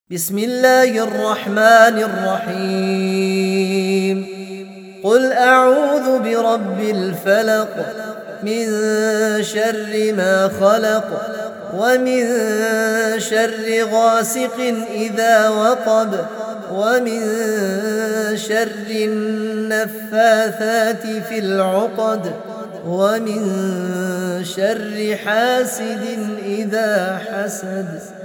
بسم الله الرحمن الرحيم قل أعوذ برب الفلق من شر ما خلق ومن شر غاسق إذا وقب ومن شر النفاثات في العقد ومن شر حاسد إذا حسد.